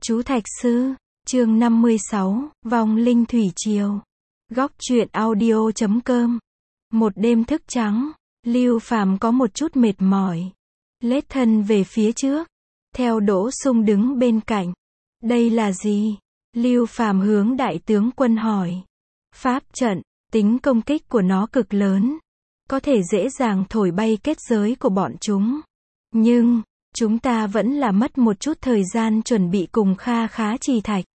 Chú Thạch Sư, chương 56, Vong linh thủy triều. Góc truyện audio.com. Một đêm thức trắng, Lưu Phàm có một chút mệt mỏi, lết thân về phía trước, theo Đỗ Sung đứng bên cạnh. Đây là gì? Lưu Phàm hướng đại tướng quân hỏi. Pháp trận, tính công kích của nó cực lớn, có thể dễ dàng thổi bay kết giới của bọn chúng. Nhưng, chúng ta vẫn là mất một chút thời gian chuẩn bị cùng Kha Khá trì thạch.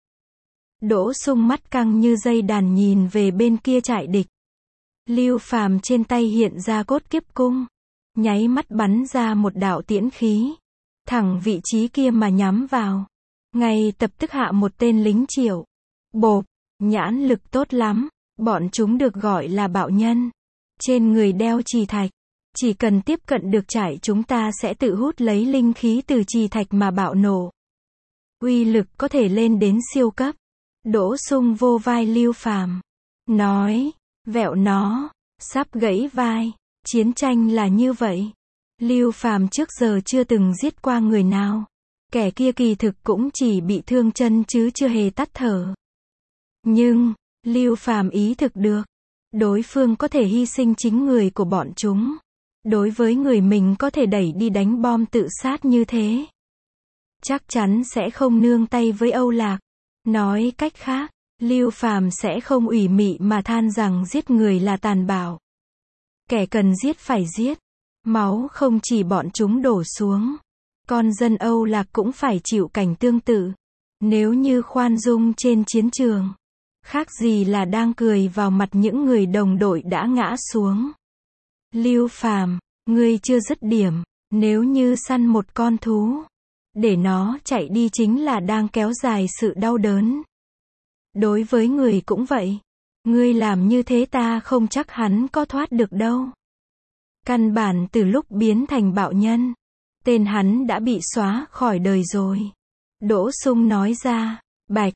Đỗ Sung mắt căng như dây đàn nhìn về bên kia trại địch. Lưu Phàm trên tay hiện ra cốt kiếp cung, nháy mắt bắn ra một đạo tiễn khí, thẳng vị trí kia mà nhắm vào. Ngay tập tức hạ một tên lính Triệu. Bộp, nhãn lực tốt lắm, bọn chúng được gọi là bạo nhân. Trên người đeo trì thạch, chỉ cần tiếp cận được trại chúng ta sẽ tự hút lấy linh khí từ trì thạch mà bạo nổ. Uy lực có thể lên đến siêu cấp. Đỗ Sung vô vai Lưu Phàm, nói, vẹo nó, sắp gãy vai, chiến tranh là như vậy. Lưu Phàm trước giờ chưa từng giết qua người nào. Kẻ kia kỳ thực cũng chỉ bị thương chân chứ chưa hề tắt thở. Nhưng, Lưu Phàm ý thực được, đối phương có thể hy sinh chính người của bọn chúng. Đối với người mình có thể đẩy đi đánh bom tự sát như thế, chắc chắn sẽ không nương tay với Âu Lạc. Nói cách khác, Lưu Phàm sẽ không ủy mị mà than rằng giết người là tàn bạo. Kẻ cần giết phải giết. Máu không chỉ bọn chúng đổ xuống, con dân Âu Lạc cũng phải chịu cảnh tương tự. Nếu như khoan dung trên chiến trường, khác gì là đang cười vào mặt những người đồng đội đã ngã xuống. Lưu Phàm, ngươi chưa dứt điểm. Nếu như săn một con thú, để nó chạy đi chính là đang kéo dài sự đau đớn. Đối với người cũng vậy. Ngươi làm như thế ta không chắc hắn có thoát được đâu. Căn bản từ lúc biến thành bạo nhân, tên hắn đã bị xóa khỏi đời rồi. Đỗ Sung nói ra. Bạch,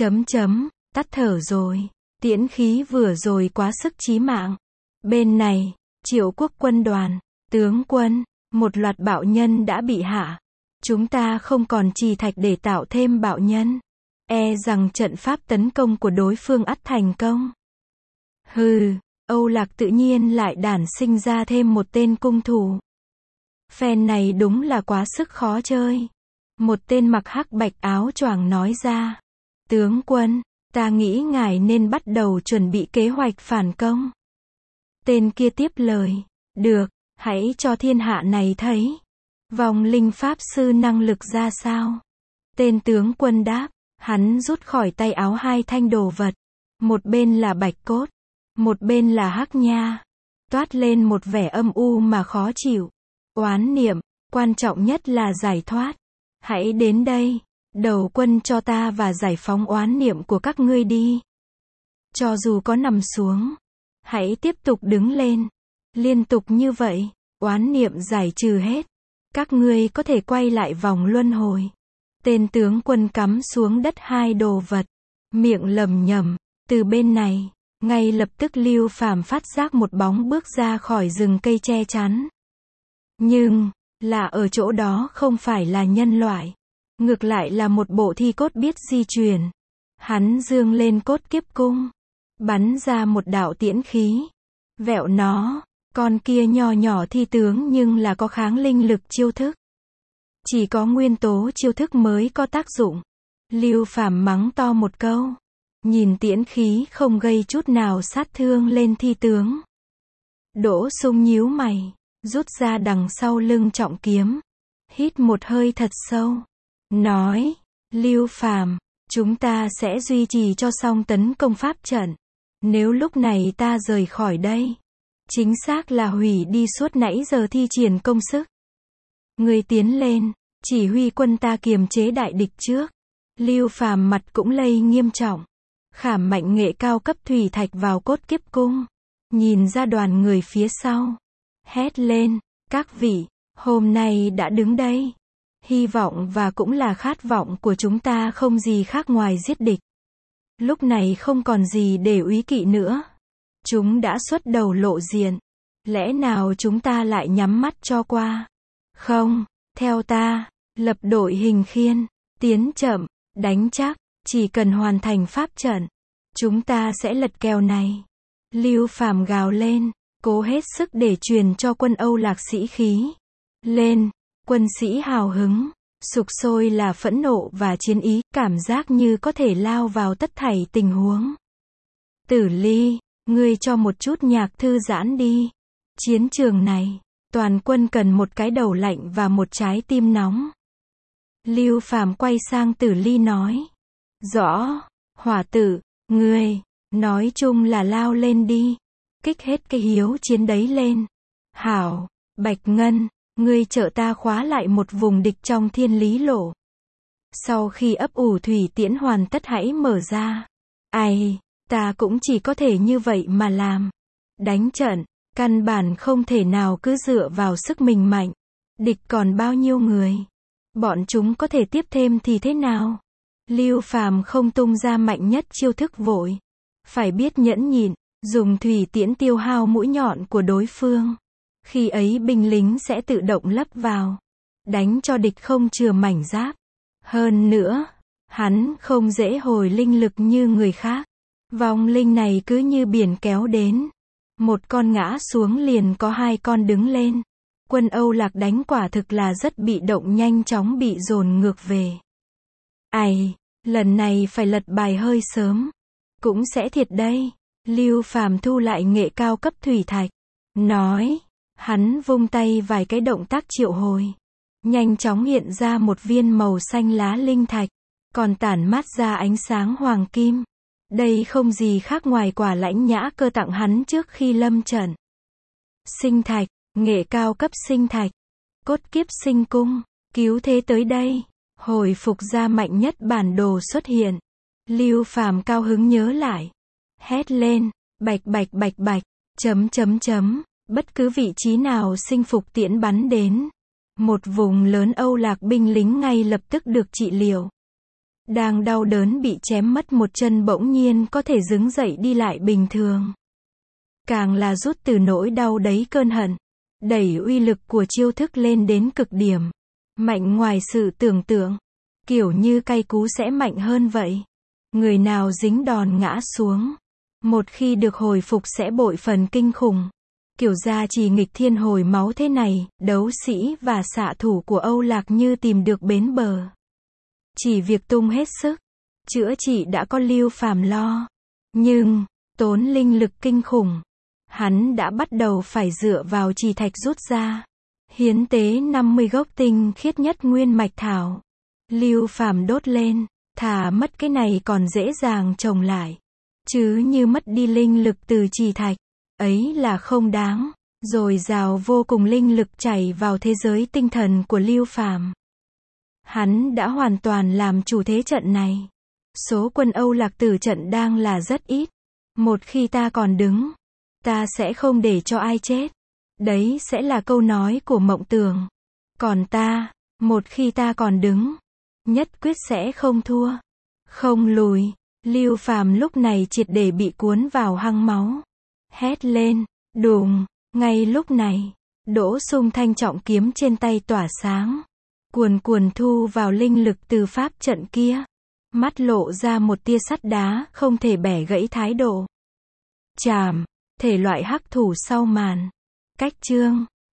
tắt thở rồi. Tiễn khí vừa rồi quá sức chí mạng. Bên này, Triệu Quốc quân đoàn, tướng quân, một loạt bạo nhân đã bị hạ. Chúng ta không còn trì thạch để tạo thêm bạo nhân. E rằng trận pháp tấn công của đối phương ắt thành công. Hừ, Âu Lạc tự nhiên lại đản sinh ra thêm một tên cung thủ. Phen này đúng là quá sức khó chơi. Một tên mặc hắc bạch áo choàng nói ra. Tướng quân, ta nghĩ ngài nên bắt đầu chuẩn bị kế hoạch phản công. Tên kia tiếp lời. Được, hãy cho thiên hạ này thấy. Vong linh pháp sư năng lực ra sao? Tên tướng quân đáp. Hắn rút khỏi tay áo hai thanh đồ vật. Một bên là bạch cốt, một bên là hắc nha. Toát lên một vẻ âm u mà khó chịu. Oán niệm, quan trọng nhất là giải thoát. Hãy đến đây, đầu quân cho ta và giải phóng oán niệm của các ngươi đi. Cho dù có nằm xuống, hãy tiếp tục đứng lên. Liên tục như vậy, oán niệm giải trừ hết. Các ngươi có thể quay lại vòng luân hồi. Tên tướng quân cắm xuống đất hai đồ vật, miệng lẩm nhẩm. Từ bên này, ngay lập tức Lưu Phàm phát giác một bóng bước ra khỏi rừng cây che chắn. Nhưng, là ở chỗ đó không phải là nhân loại. Ngược lại là một bộ thi cốt biết di chuyển. Hắn giương lên cốt kiếp cung, bắn ra một đạo tiễn khí. Vẹo nó, con kia nho nhỏ thi tướng nhưng là có kháng linh lực chiêu thức. Chỉ có nguyên tố chiêu thức mới có tác dụng. Lưu Phàm mắng to một câu. Nhìn tiễn khí không gây chút nào sát thương lên thi tướng. Đỗ Sung nhíu mày, rút ra đằng sau lưng trọng kiếm. Hít một hơi thật sâu. Nói, Lưu Phàm, chúng ta sẽ duy trì cho xong tấn công pháp trận. Nếu lúc này ta rời khỏi đây, chính xác là hủy đi suốt nãy giờ thi triển công sức. Người tiến lên, chỉ huy quân ta kiềm chế đại địch trước. Lưu Phàm mặt cũng lây nghiêm trọng. Khảm mạnh nghệ cao cấp thủy thạch vào cốt kiếp cung. Nhìn ra đoàn người phía sau. Hét lên, các vị, hôm nay đã đứng đây. Hy vọng và cũng là khát vọng của chúng ta không gì khác ngoài giết địch. Lúc này không còn gì để úy kỵ nữa. Chúng đã xuất đầu lộ diện. Lẽ nào chúng ta lại nhắm mắt cho qua? Không, theo ta, lập đội hình khiên, tiến chậm, Đánh chắc, chỉ cần hoàn thành pháp trận, chúng ta sẽ lật kèo này. Lưu Phàm gào lên, cố hết sức để truyền cho quân Âu Lạc sĩ khí lên. Quân sĩ hào hứng, sục sôi là phẫn nộ và chiến ý, cảm giác như có thể lao vào tất thảy tình huống. Tử Ly, ngươi cho một chút nhạc thư giãn đi. Chiến trường này, toàn quân cần một cái đầu lạnh và một trái tim nóng. Lưu Phàm quay sang Tử Ly nói. Rõ, Hỏa Tử, ngươi, nói chung là lao lên đi. Kích hết cái hiếu chiến đấy lên. Hảo, Bạch Ngân, ngươi trợ ta khóa lại một vùng địch trong Thiên Lý Lộ. Sau khi ấp ủ thủy tiễn hoàn tất hãy mở ra. Ai, ta cũng chỉ có thể như vậy mà làm. Đánh trận, căn bản không thể nào cứ dựa vào sức mình mạnh. Địch còn bao nhiêu người? Bọn chúng có thể tiếp thêm thì thế nào? Lưu Phàm không tung ra mạnh nhất chiêu thức vội. Phải biết nhẫn nhịn, dùng thủy tiễn tiêu hao mũi nhọn của đối phương. Khi ấy binh lính sẽ tự động lấp vào. Đánh cho địch không chừa mảnh giáp. Hơn nữa, hắn không dễ hồi linh lực như người khác. Vong linh này cứ như biển kéo đến. Một con ngã xuống liền có hai con đứng lên. Quân Âu Lạc đánh quả thực là rất bị động, nhanh chóng bị dồn ngược về. Ai, lần này phải lật bài hơi sớm. Cũng sẽ thiệt đây. Lưu Phàm thu lại nghệ cao cấp thủy thạch. Nói. Hắn vung tay vài cái động tác triệu hồi. Nhanh chóng hiện ra một viên màu xanh lá linh thạch. Còn tản mát ra ánh sáng hoàng kim. Đây không gì khác ngoài quả Lãnh Nhã Cơ tặng hắn trước khi lâm trận. Sinh thạch, nghệ cao cấp sinh thạch. Cốt kiếp sinh cung, cứu thế tới đây. Hồi phục ra mạnh nhất bản đồ xuất hiện. Lưu Phàm cao hứng nhớ lại. Hét lên, bạch bạch bạch bạch, chấm chấm chấm. Bất cứ vị trí nào sinh phục tiễn bắn đến. Một vùng lớn Âu Lạc binh lính ngay lập tức được trị liệu. Đang đau đớn bị chém mất một chân bỗng nhiên có thể đứng dậy đi lại bình thường. Càng là rút từ nỗi đau đấy cơn hận. Đẩy uy lực của chiêu thức lên đến cực điểm. Mạnh ngoài sự tưởng tượng. Kiểu như cay cú sẽ mạnh hơn vậy. Người nào dính đòn ngã xuống. Một khi được hồi phục sẽ bội phần kinh khủng. Kiểu gia trì nghịch thiên hồi máu thế này, đấu sĩ và xạ thủ của Âu Lạc như tìm được bến bờ. Chỉ việc tung hết sức, chữa trị đã có Lưu Phàm lo. Nhưng, tốn linh lực kinh khủng. Hắn đã bắt đầu phải dựa vào trì thạch rút ra. Hiến tế 50 gốc tinh khiết nhất nguyên mạch thảo. Lưu Phàm đốt lên, thà mất cái này còn dễ dàng trồng lại. Chứ như mất đi linh lực từ trì thạch. Ấy là không đáng. Rồi dào vô cùng linh lực chảy vào thế giới tinh thần của Lưu Phàm. Hắn đã hoàn toàn làm chủ thế trận này. Số quân Âu Lạc tử trận đang là rất ít. Một khi ta còn đứng, ta sẽ không để cho ai chết. Đấy sẽ là câu nói của Mộng Tường. Còn ta, một khi ta còn đứng, nhất quyết sẽ không thua, không lùi. Lưu Phàm lúc này triệt để bị cuốn vào hang máu. Hét lên, đùng, ngay lúc này, Đỗ Sung thanh trọng kiếm trên tay tỏa sáng. Cuồn cuồn thu vào linh lực từ pháp trận kia. Mắt lộ ra một tia sắt đá không thể bẻ gãy thái độ. Chàm, thể loại hắc thủ sau màn. Cách chương